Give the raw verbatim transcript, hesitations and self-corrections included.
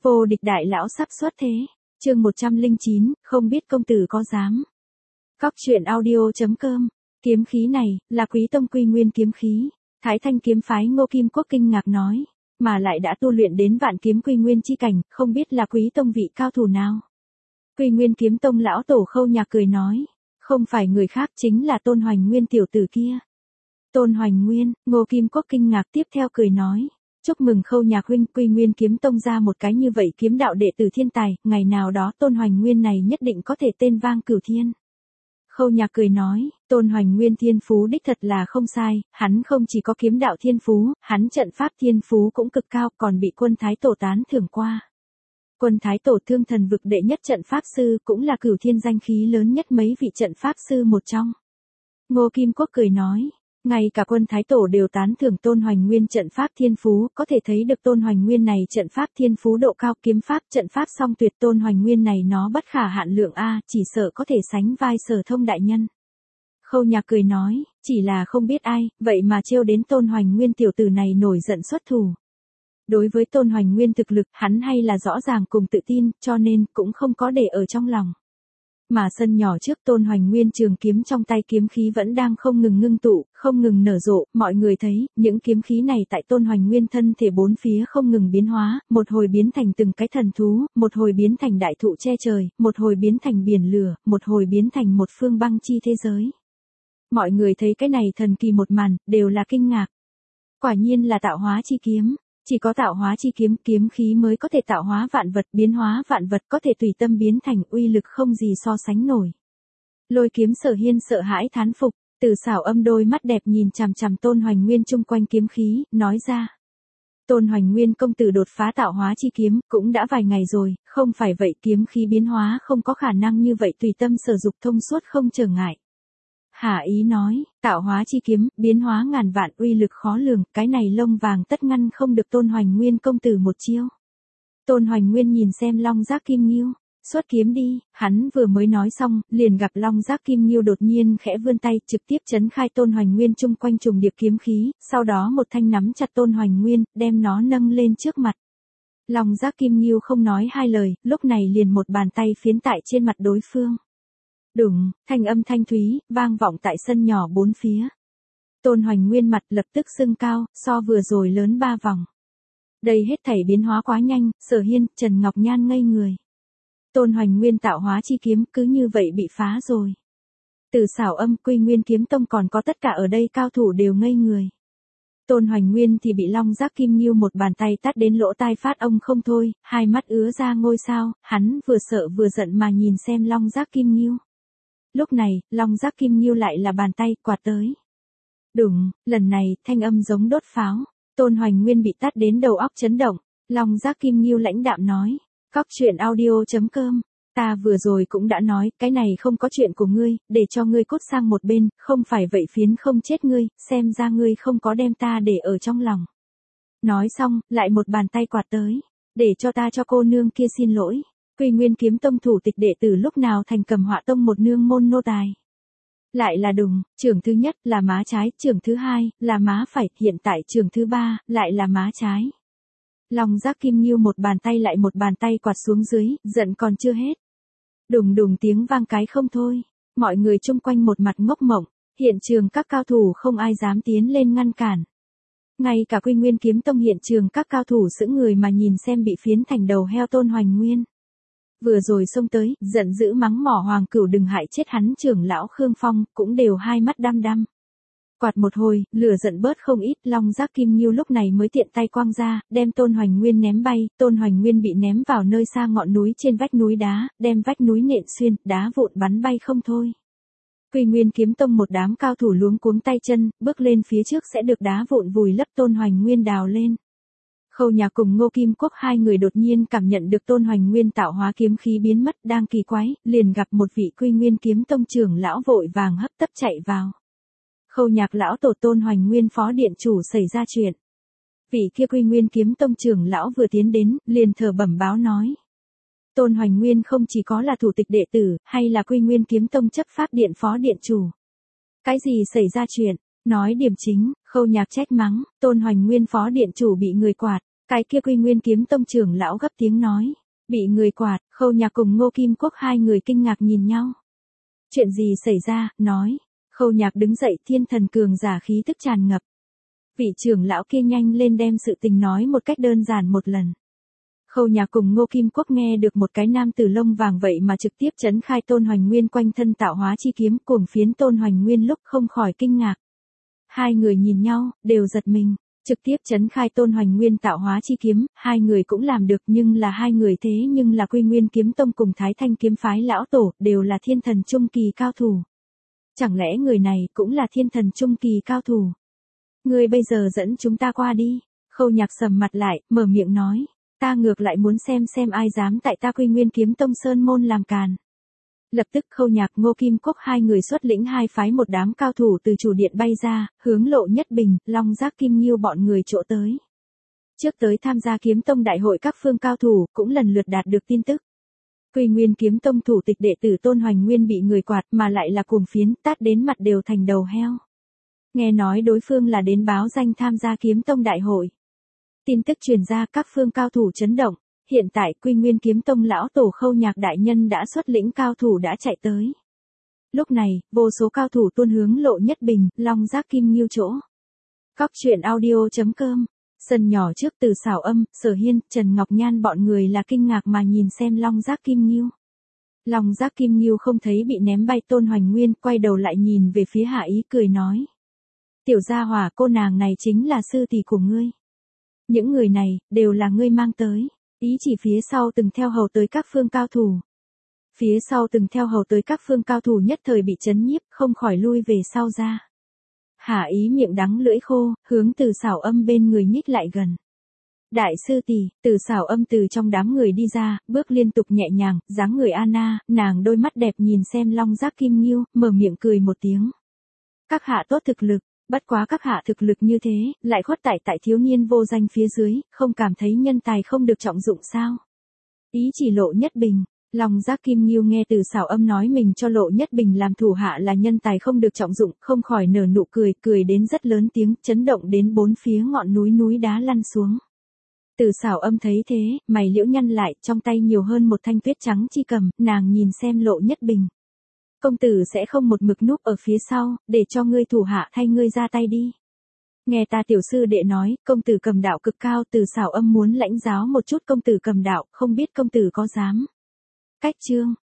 Vô địch đại lão sắp xuất thế. Chương một trăm lẻ chín, không biết công tử có dám. Cóc truyện audio.com. Kiếm khí này, là Quý Tông Quy Nguyên kiếm khí. Thái Thanh kiếm phái Ngô Kim Quốc kinh ngạc nói, mà lại đã tu luyện đến vạn kiếm Quy Nguyên chi cảnh, không biết là Quý Tông vị cao thủ nào. Quy Nguyên kiếm tông lão tổ Khâu Nhạc cười nói, không phải người khác chính là Tôn Hoành Nguyên tiểu tử kia. Tôn Hoành Nguyên, Ngô Kim Quốc kinh ngạc tiếp theo cười nói, chúc mừng Khâu Nhạc huynh, Quy Nguyên kiếm tông ra một cái như vậy kiếm đạo đệ tử thiên tài, ngày nào đó Tôn Hoành Nguyên này nhất định có thể tên vang cửu thiên. Khâu Nhạc cười nói, Tôn Hoành Nguyên thiên phú đích thật là không sai, hắn không chỉ có kiếm đạo thiên phú, hắn trận pháp thiên phú cũng cực cao, còn bị Quân Thái Tổ tán thưởng qua. Quân Thái Tổ Thương Thần vực đệ nhất trận pháp sư, cũng là cửu thiên danh khí lớn nhất mấy vị trận pháp sư một trong. Ngô Kim Quốc cười nói, ngay cả Quân Thái Tổ đều tán thưởng Tôn Hoành Nguyên trận pháp thiên phú, có thể thấy được Tôn Hoành Nguyên này trận pháp thiên phú độ cao, kiếm pháp trận pháp song tuyệt, Tôn Hoành Nguyên này nó bất khả hạn lượng a, chỉ sợ có thể sánh vai Sở Thông đại nhân. Khâu Nhạc cười nói, chỉ là không biết ai, vậy mà trêu đến Tôn Hoành Nguyên tiểu tử này nổi giận xuất thủ. Đối với Tôn Hoành Nguyên thực lực, hắn hay là rõ ràng cùng tự tin, cho nên cũng không có để ở trong lòng. Mà sân nhỏ trước Tôn Hoành Nguyên trường kiếm trong tay kiếm khí vẫn đang không ngừng ngưng tụ, không ngừng nở rộ, mọi người thấy, những kiếm khí này tại Tôn Hoành Nguyên thân thể bốn phía không ngừng biến hóa, một hồi biến thành từng cái thần thú, một hồi biến thành đại thụ che trời, một hồi biến thành biển lửa, một hồi biến thành một phương băng chi thế giới. Mọi người thấy cái này thần kỳ một màn, đều là kinh ngạc. Quả nhiên là tạo hóa chi kiếm. Chỉ có tạo hóa chi kiếm, kiếm khí mới có thể tạo hóa vạn vật, biến hóa vạn vật, có thể tùy tâm biến thành, uy lực không gì so sánh nổi. Lôi kiếm Sở Hiên sợ hãi thán phục, Từ Xảo Âm đôi mắt đẹp nhìn chằm chằm Tôn Hoành Nguyên chung quanh kiếm khí, nói ra. Tôn Hoành Nguyên công tử đột phá tạo hóa chi kiếm, cũng đã vài ngày rồi, không phải vậy kiếm khí biến hóa không có khả năng như vậy tùy tâm sử dụng thông suốt không trở ngại. Hà ý nói, tạo hóa chi kiếm, biến hóa ngàn vạn, uy lực khó lường, cái này lông vàng tất ngăn không được Tôn Hoành Nguyên công tử một chiêu. Tôn Hoành Nguyên nhìn xem Long Giác Kim Nghiêu, xuất kiếm đi, hắn vừa mới nói xong, liền gặp Long Giác Kim Nghiêu đột nhiên khẽ vươn tay, trực tiếp chấn khai Tôn Hoành Nguyên chung quanh trùng điệp kiếm khí, sau đó một thanh nắm chặt Tôn Hoành Nguyên, đem nó nâng lên trước mặt. Long Giác Kim Nghiêu không nói hai lời, lúc này liền một bàn tay phiến tại trên mặt đối phương. Đùng, thanh âm thanh thúy, vang vọng tại sân nhỏ bốn phía. Tôn Hoành Nguyên mặt lập tức sưng cao, so vừa rồi lớn ba vòng. Đây hết thảy biến hóa quá nhanh, Sở Hiên, Trần Ngọc Nhan ngây người. Tôn Hoành Nguyên tạo hóa chi kiếm cứ như vậy bị phá rồi. Từ Xảo Âm, Quy Nguyên kiếm tông còn có tất cả ở đây cao thủ đều ngây người. Tôn Hoành Nguyên thì bị Long Giác Kim Nghiêu một bàn tay tát đến lỗ tai phát ông không thôi, hai mắt ứa ra ngôi sao, hắn vừa sợ vừa giận mà nhìn xem Long Giác Kim Nghiêu. Lúc này, Long Giác Kim Nghiêu lại là bàn tay quạt tới. Đùng, lần này, thanh âm giống đốt pháo. Tôn Hoành Nguyên bị tát đến đầu óc chấn động. Long Giác Kim Nghiêu lãnh đạm nói, cóc truyện audio.com. Ta vừa rồi cũng đã nói, cái này không có chuyện của ngươi, để cho ngươi cút sang một bên, không phải vậy phiến không chết ngươi, xem ra ngươi không có đem ta để ở trong lòng. Nói xong, lại một bàn tay quạt tới. Để cho ta cho cô nương kia xin lỗi. Quy Nguyên kiếm tông thủ tịch đệ tử lúc nào thành Cầm Họa tông một nương môn nô tài. Lại là đùng, trưởng thứ nhất là má trái, trưởng thứ hai là má phải, hiện tại trưởng thứ ba lại là má trái. Long Giác Kim Nghiêu một bàn tay lại một bàn tay quạt xuống dưới, giận còn chưa hết. Đùng đùng tiếng vang cái không thôi, mọi người chung quanh một mặt ngốc mộng, hiện trường các cao thủ không ai dám tiến lên ngăn cản. Ngay cả Quy Nguyên kiếm tông hiện trường các cao thủ sững người mà nhìn xem bị phiến thành đầu heo Tôn Hoành Nguyên. Vừa rồi xông tới, giận dữ mắng mỏ Hoàng Cửu đừng hại chết hắn, trưởng lão Khương Phong, cũng đều hai mắt đăm đăm. Quạt một hồi, lửa giận bớt không ít, Long Giác Kim Nghiêu lúc này mới tiện tay quăng ra, đem Tôn Hoành Nguyên ném bay, Tôn Hoành Nguyên bị ném vào nơi xa ngọn núi trên vách núi đá, đem vách núi nện xuyên, đá vụn bắn bay không thôi. Quy Nguyên kiếm tông một đám cao thủ luống cuống tay chân, bước lên phía trước sẽ được đá vụn vùi lấp Tôn Hoành Nguyên đào lên. Khâu Nhạc cùng Ngô Kim Quốc hai người đột nhiên cảm nhận được Tôn Hoành Nguyên tạo hóa kiếm khí biến mất, đang kỳ quái, liền gặp một vị Quy Nguyên kiếm tông trưởng lão vội vàng hấp tấp chạy vào. Khâu Nhạc lão tổ Tôn Hoành Nguyên phó điện chủ xảy ra chuyện. Vị kia Quy Nguyên kiếm tông trưởng lão vừa tiến đến, liền thở bẩm báo nói. Tôn Hoành Nguyên không chỉ có là thủ tịch đệ tử, hay là Quy Nguyên kiếm tông chấp pháp điện phó điện chủ. Cái gì xảy ra chuyện? Nói điểm chính, Khâu Nhạc trách mắng, Tôn Hoành Nguyên phó điện chủ bị người quạt, Cái kia Quy Nguyên Kiếm Tông trưởng lão gấp tiếng nói. Bị người quạt, Khâu Nhạc cùng Ngô Kim Quốc hai người kinh ngạc nhìn nhau. Chuyện gì xảy ra, nói. Khâu Nhạc đứng dậy, thiên thần cường giả khí tức tràn ngập. Vị trưởng lão kia nhanh lên đem sự tình nói một cách đơn giản một lần. Khâu Nhạc cùng Ngô Kim Quốc nghe được một cái nam tử lông vàng vậy mà trực tiếp trấn khai Tôn Hoành Nguyên quanh thân tạo hóa chi kiếm cuồng phiến Tôn Hoành Nguyên lúc không khỏi kinh ngạc. Hai người nhìn nhau, đều giật mình. Trực tiếp trấn khai Tôn Hoành Nguyên tạo hóa chi kiếm, hai người cũng làm được nhưng là hai người thế nhưng là Quy Nguyên Kiếm Tông cùng Thái Thanh kiếm phái lão tổ, đều là thiên thần trung kỳ cao thủ. Chẳng lẽ người này cũng là thiên thần trung kỳ cao thủ? Ngươi bây giờ dẫn chúng ta qua đi. Khâu Nhạc sầm mặt lại, mở miệng nói. Ta ngược lại muốn xem xem ai dám tại ta Quy Nguyên Kiếm Tông Sơn Môn làm càn. Lập tức Khâu Nhạc Ngô Kim Quốc hai người xuất lĩnh hai phái một đám cao thủ từ chủ điện bay ra, hướng Lộ Nhất Bình, Long Giác Kim Nghiêu bọn người chỗ tới. Trước tới tham gia kiếm tông đại hội các phương cao thủ, cũng lần lượt đạt được tin tức. Quy Nguyên Kiếm Tông thủ tịch đệ tử Tôn Hoành Nguyên bị người quạt mà lại là cuồng phiến, tát đến mặt đều thành đầu heo. Nghe nói đối phương là đến báo danh tham gia kiếm tông đại hội. Tin tức truyền ra các phương cao thủ chấn động. Hiện tại Quy Nguyên Kiếm Tông lão tổ Khâu Nhạc đại nhân đã xuất lĩnh cao thủ đã chạy tới. Lúc này, vô số cao thủ tuôn hướng Lộ Nhất Bình, Long Giác Kim Nghiêu chỗ. Cóc truyện audio chấm com. Sân nhỏ trước Từ Xảo Âm, Sở Hiên, Trần Ngọc Nhan bọn người là kinh ngạc mà nhìn xem Long Giác Kim Nghiêu. Long Giác Kim Nghiêu không thấy bị ném bay Tôn Hoành Nguyên, quay đầu lại nhìn về phía Hạ Ý cười nói. Tiểu gia hỏa, cô nàng này chính là sư tỷ của ngươi. Những người này, đều là ngươi mang tới. Ý chỉ phía sau từng theo hầu tới các phương cao thủ. Phía sau từng theo hầu tới các phương cao thủ nhất thời bị chấn nhiếp, không khỏi lui về sau ra. Hạ Ý miệng đắng lưỡi khô, hướng Từ Xảo Âm bên người nhích lại gần. Đại sư tỷ, Từ Xảo Âm từ trong đám người đi ra, bước liên tục nhẹ nhàng, dáng người Anna, nàng đôi mắt đẹp nhìn xem Long Giác Kim Nghiêu, mở miệng cười một tiếng. Các hạ tốt thực lực. Bất quá các hạ thực lực như thế, lại khuất tại tại thiếu niên vô danh phía dưới, không cảm thấy nhân tài không được trọng dụng sao? Ý chỉ Lộ Nhất Bình, Long Giác Kim Nghiêu nghe Từ Xảo Âm nói mình cho Lộ Nhất Bình làm thủ hạ là nhân tài không được trọng dụng, không khỏi nở nụ cười, cười đến rất lớn tiếng, chấn động đến bốn phía ngọn núi núi đá lăn xuống. Từ Xảo Âm thấy thế, mày liễu nhăn lại, trong tay nhiều hơn một thanh tuyết trắng chi cầm, nàng nhìn xem Lộ Nhất Bình. Công tử sẽ không một mực núp ở phía sau, để cho ngươi thủ hạ thay ngươi ra tay đi. Nghe ta tiểu sư đệ nói, công tử cầm đạo cực cao. Từ Xảo Âm muốn lãnh giáo một chút công tử cầm đạo, không biết công tử có dám. Cách chương,